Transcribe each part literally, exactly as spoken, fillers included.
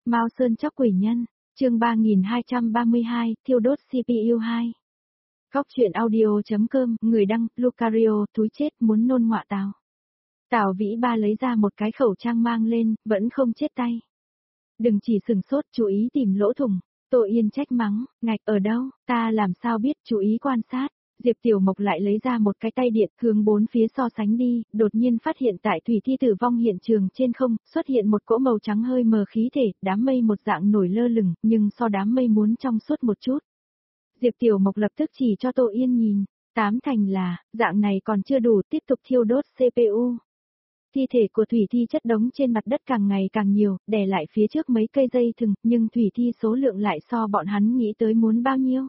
Mao Sơn chóc quỷ nhân, chương ba nghìn hai trăm ba mươi hai, thiêu đốt xê pê u hai. Góc truyện audio.com, người đăng, Lucario, túi chết muốn nôn ngọa tào. Tào Vĩ Ba lấy ra một cái khẩu trang mang lên, vẫn không chết tay. Đừng chỉ sừng sốt, chú ý tìm lỗ thủng. Tô Yên trách mắng, ngạch ở đâu, ta làm sao biết, chú ý quan sát. Diệp Tiểu Mộc lại lấy ra một cái tay điện, hướng bốn phía so sánh đi, đột nhiên phát hiện tại thủy thi tử vong hiện trường trên không, xuất hiện một cỗ màu trắng hơi mờ khí thể, đám mây một dạng nổi lơ lửng, nhưng so đám mây muốn trong suốt một chút. Diệp Tiểu Mộc lập tức chỉ cho Tô Yên nhìn, tám thành là, dạng này còn chưa đủ, tiếp tục thiêu đốt xê pê u. Thi thể của thủy thi chất đống trên mặt đất càng ngày càng nhiều, đè lại phía trước mấy cây dây thừng, nhưng thủy thi số lượng lại so bọn hắn nghĩ tới muốn bao nhiêu.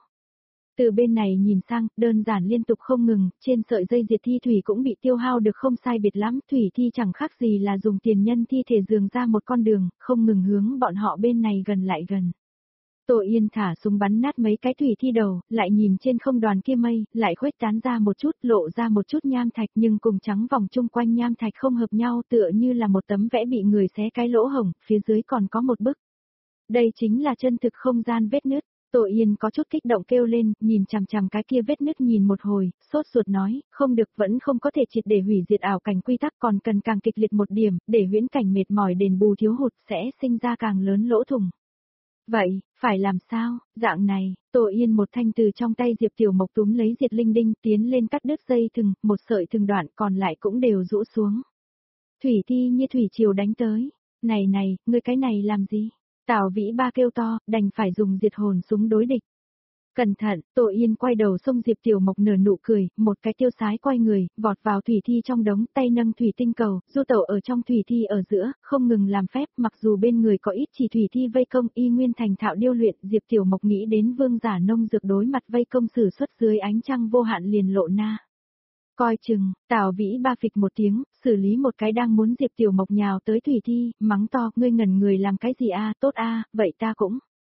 Từ bên này nhìn sang, đơn giản liên tục không ngừng, trên sợi dây diệt thi thủy cũng bị tiêu hao được không sai biệt lắm, thủy thi chẳng khác gì là dùng tiền nhân thi thể dường ra một con đường, không ngừng hướng bọn họ bên này gần lại gần. Tô Yên thả súng bắn nát mấy cái thủy thi đầu, lại nhìn trên không đoàn kia mây, lại khuếch tán ra một chút, lộ ra một chút nham thạch nhưng cùng trắng vòng chung quanh nham thạch không hợp nhau tựa như là một tấm vẽ bị người xé cái lỗ hổng, phía dưới còn có một bức. Đây chính là chân thực không gian vết nứt. Tô Yên có chút kích động kêu lên, nhìn chằm chằm cái kia vết nứt nhìn một hồi, sốt ruột nói, không được vẫn không có thể triệt để hủy diệt ảo cảnh quy tắc còn cần càng kịch liệt một điểm, để huyễn cảnh mệt mỏi đền bù thiếu hụt sẽ sinh ra càng lớn lỗ thủng. Vậy, phải làm sao, dạng này, Tô Yên một thanh từ trong tay Diệp Tiểu Mộc túm lấy diệt linh đinh tiến lên cắt đứt dây thừng, một sợi thừng đoạn còn lại cũng đều rũ xuống. Thủy thi như thủy triều đánh tới, này này, ngươi cái này làm gì? Tào Vĩ Ba kêu to, đành phải dùng diệt hồn súng đối địch. Cẩn thận, Tô Yên quay đầu xông Diệp Tiểu Mộc nở nụ cười, một cái tiêu sái quay người, vọt vào thủy thi trong đống, tay nâng thủy tinh cầu, du tẩu ở trong thủy thi ở giữa, không ngừng làm phép, mặc dù bên người có ít chỉ thủy thi vây công y nguyên thành thạo điêu luyện, Diệp Tiểu Mộc nghĩ đến vương giả nông dược đối mặt vây công sử xuất dưới ánh trăng vô hạn liền lộ na. Coi chừng, Tào Vĩ Ba phịch một tiếng, xử lý một cái đang muốn Diệp Tiểu Mộc nhào tới thủy thi, mắng to, ngươi ngẩn người làm cái gì a, tốt a, vậy ta cũng.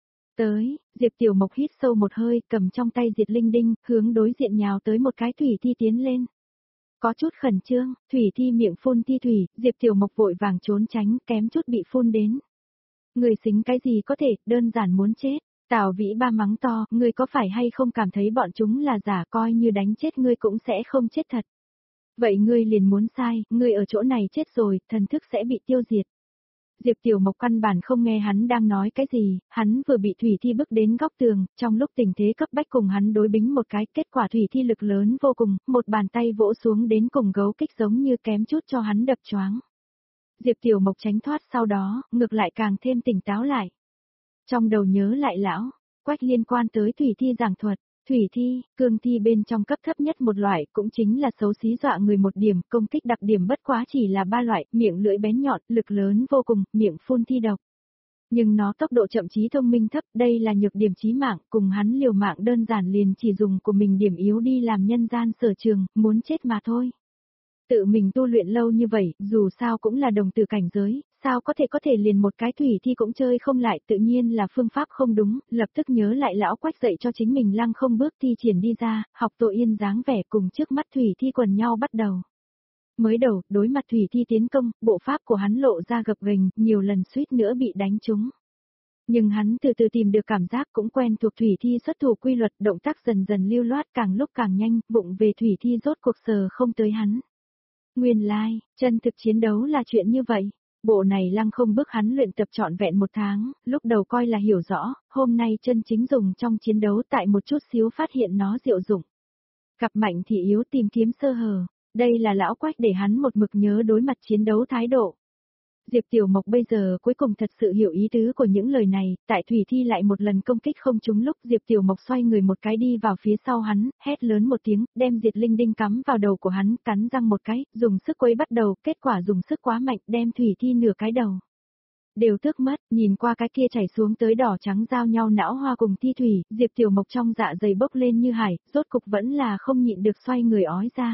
Tới, Diệp Tiểu Mộc hít sâu một hơi, cầm trong tay diệt linh đinh, hướng đối diện nhào tới một cái thủy thi tiến lên. Có chút khẩn trương, thủy thi miệng phun thi thủy, Diệp Tiểu Mộc vội vàng trốn tránh, kém chút bị phun đến. Người xính cái gì có thể, đơn giản muốn chết. Tào Vĩ Ba mắng to, ngươi có phải hay không cảm thấy bọn chúng là giả, coi như đánh chết ngươi cũng sẽ không chết thật. Vậy ngươi liền muốn sai, ngươi ở chỗ này chết rồi, thần thức sẽ bị tiêu diệt. Diệp Tiểu Mộc căn bản không nghe hắn đang nói cái gì, hắn vừa bị thủy thi bước đến góc tường, trong lúc tình thế cấp bách cùng hắn đối bính một cái, kết quả thủy thi lực lớn vô cùng, một bàn tay vỗ xuống đến cùng gấu kích giống như kém chút cho hắn đập choáng. Diệp Tiểu Mộc tránh thoát sau đó, ngược lại càng thêm tỉnh táo lại. Trong đầu nhớ lại lão, Quách liên quan tới thủy thi giảng thuật, thủy thi, cương thi bên trong cấp thấp nhất một loại cũng chính là xấu xí dọa người một điểm, công kích đặc điểm bất quá chỉ là ba loại, miệng lưỡi bén nhọn, lực lớn vô cùng, miệng phun thi độc. Nhưng nó tốc độ chậm chí thông minh thấp, đây là nhược điểm chí mạng, cùng hắn liều mạng đơn giản liền chỉ dùng của mình điểm yếu đi làm nhân gian sở trường, muốn chết mà thôi. Tự mình tu luyện lâu như vậy, dù sao cũng là đồng tử cảnh giới, sao có thể có thể liền một cái thủy thi cũng chơi không lại, tự nhiên là phương pháp không đúng, lập tức nhớ lại lão Quách dạy cho chính mình lăng không bước thi triển đi ra, học Tô Yên dáng vẻ cùng trước mắt thủy thi quần nhau bắt đầu. Mới đầu, đối mặt thủy thi tiến công, bộ pháp của hắn lộ ra gập ghềnh, nhiều lần suýt nữa bị đánh trúng. Nhưng hắn từ từ tìm được cảm giác cũng quen thuộc thủy thi xuất thủ quy luật, động tác dần dần lưu loát càng lúc càng nhanh, vụng về thủy thi rốt cuộc sờ không tới hắn. Nguyên lai, chân thực chiến đấu là chuyện như vậy. Bộ này lăng không bước hắn luyện tập trọn vẹn một tháng, lúc đầu coi là hiểu rõ, hôm nay chân chính dùng trong chiến đấu tại một chút xíu phát hiện nó diệu dụng. Gặp mạnh thì yếu tìm kiếm sơ hở, đây là lão Quách để hắn một mực nhớ đối mặt chiến đấu thái độ. Diệp Tiểu Mộc bây giờ cuối cùng thật sự hiểu ý tứ của những lời này, tại thủy thi lại một lần công kích không trúng lúc Diệp Tiểu Mộc xoay người một cái đi vào phía sau hắn, hét lớn một tiếng, đem diệt linh đinh cắm vào đầu của hắn, cắn răng một cái, dùng sức quấy bắt đầu, kết quả dùng sức quá mạnh, đem thủy thi nửa cái đầu. Đều tước mất, nhìn qua cái kia chảy xuống tới đỏ trắng giao nhau não hoa cùng thi thủy, Diệp Tiểu Mộc trong dạ dày bốc lên như hải, rốt cục vẫn là không nhịn được xoay người ói ra.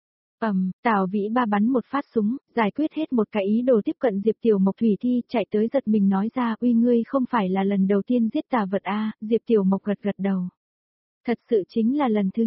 Ầm, Tào Vĩ Ba bắn một phát súng, giải quyết hết một cái ý đồ tiếp cận Diệp Tiểu Mộc thủy thi, chạy tới giật mình nói ra, uy ngươi không phải là lần đầu tiên giết tà vật a, Diệp Tiểu Mộc gật gật đầu. Thật sự chính là lần thứ nhất,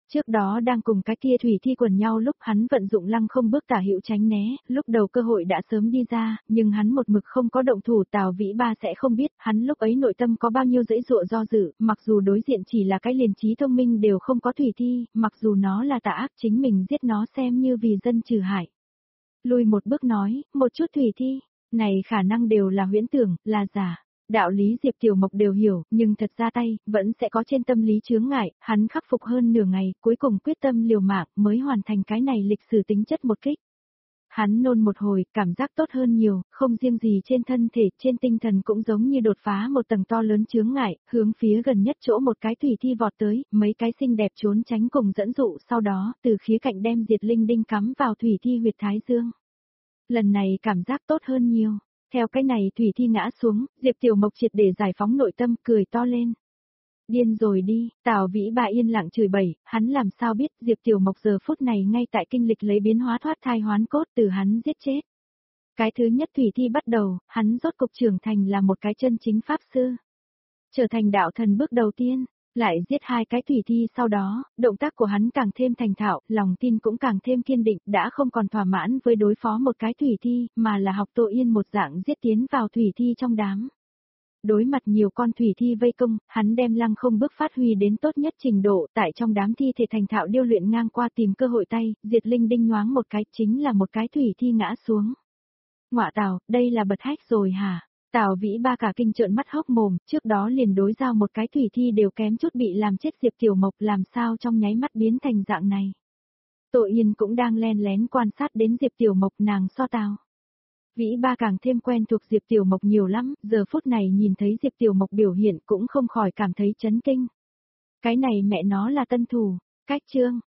Trước đó đang cùng cái kia thủy thi quần nhau lúc hắn vận dụng lăng không bước tả hữu tránh né, lúc đầu cơ hội đã sớm đi ra, nhưng hắn một mực không có động thủ. Tào Vĩ Ba sẽ không biết hắn lúc ấy nội tâm có bao nhiêu dãy dụa do dự, mặc dù đối diện chỉ là cái liền trí thông minh đều không có thủy thi, mặc dù nó là tà ác chính mình giết nó xem như vì dân trừ hại. Lùi một bước nói, một chút thủy thi, này khả năng đều là huyễn tưởng, là giả. Đạo lý Diệp Tiểu Mộc đều hiểu, nhưng thật ra tay, vẫn sẽ có trên tâm lý chướng ngại, hắn khắc phục hơn nửa ngày, cuối cùng quyết tâm liều mạng mới hoàn thành cái này lịch sử tính chất một kích. Hắn nôn một hồi, cảm giác tốt hơn nhiều, không riêng gì trên thân thể, trên tinh thần cũng giống như đột phá một tầng to lớn chướng ngại, hướng phía gần nhất chỗ một cái thủy thi vọt tới, mấy cái xinh đẹp trốn tránh cùng dẫn dụ, sau đó, từ khía cạnh đem diệt linh đinh cắm vào thủy thi huyệt thái dương. Lần này cảm giác tốt hơn nhiều. Theo cái này thủy thi ngã xuống, Diệp Tiểu Mộc triệt để giải phóng nội tâm, cười to lên. Điên rồi đi, Tào Vĩ Ba yên lặng chửi bậy, hắn làm sao biết Diệp Tiểu Mộc giờ phút này ngay tại kinh lịch lấy biến hóa thoát thai hoán cốt từ hắn giết chết. Cái thứ nhất thủy thi bắt đầu, hắn rốt cục trưởng thành là một cái chân chính pháp sư. Trở thành đạo thần bước đầu tiên. Lại giết hai cái thủy thi sau đó, động tác của hắn càng thêm thành thạo, lòng tin cũng càng thêm kiên định, đã không còn thỏa mãn với đối phó một cái thủy thi, mà là học Tô Yên một dạng giết tiến vào thủy thi trong đám. Đối mặt nhiều con thủy thi vây công, hắn đem lăng không bước phát huy đến tốt nhất trình độ, tại trong đám thi thể thành thạo điêu luyện ngang qua tìm cơ hội tay, diệt linh đinh nhoáng một cái, chính là một cái thủy thi ngã xuống. Ngọa tào, đây là bật hách rồi hả? Tào Vĩ Ba cả kinh trợn mắt hốc mồm, trước đó liền đối giao một cái thủy thi đều kém chút bị làm chết Diệp Tiểu Mộc, làm sao trong nháy mắt biến thành dạng này. Tô Yên cũng đang len lén quan sát đến Diệp Tiểu Mộc, nàng so Tào Vĩ Ba càng thêm quen thuộc Diệp Tiểu Mộc nhiều lắm, giờ phút này nhìn thấy Diệp Tiểu Mộc biểu hiện cũng không khỏi cảm thấy chấn kinh. Cái này mẹ nó là tân thủ, cách chương.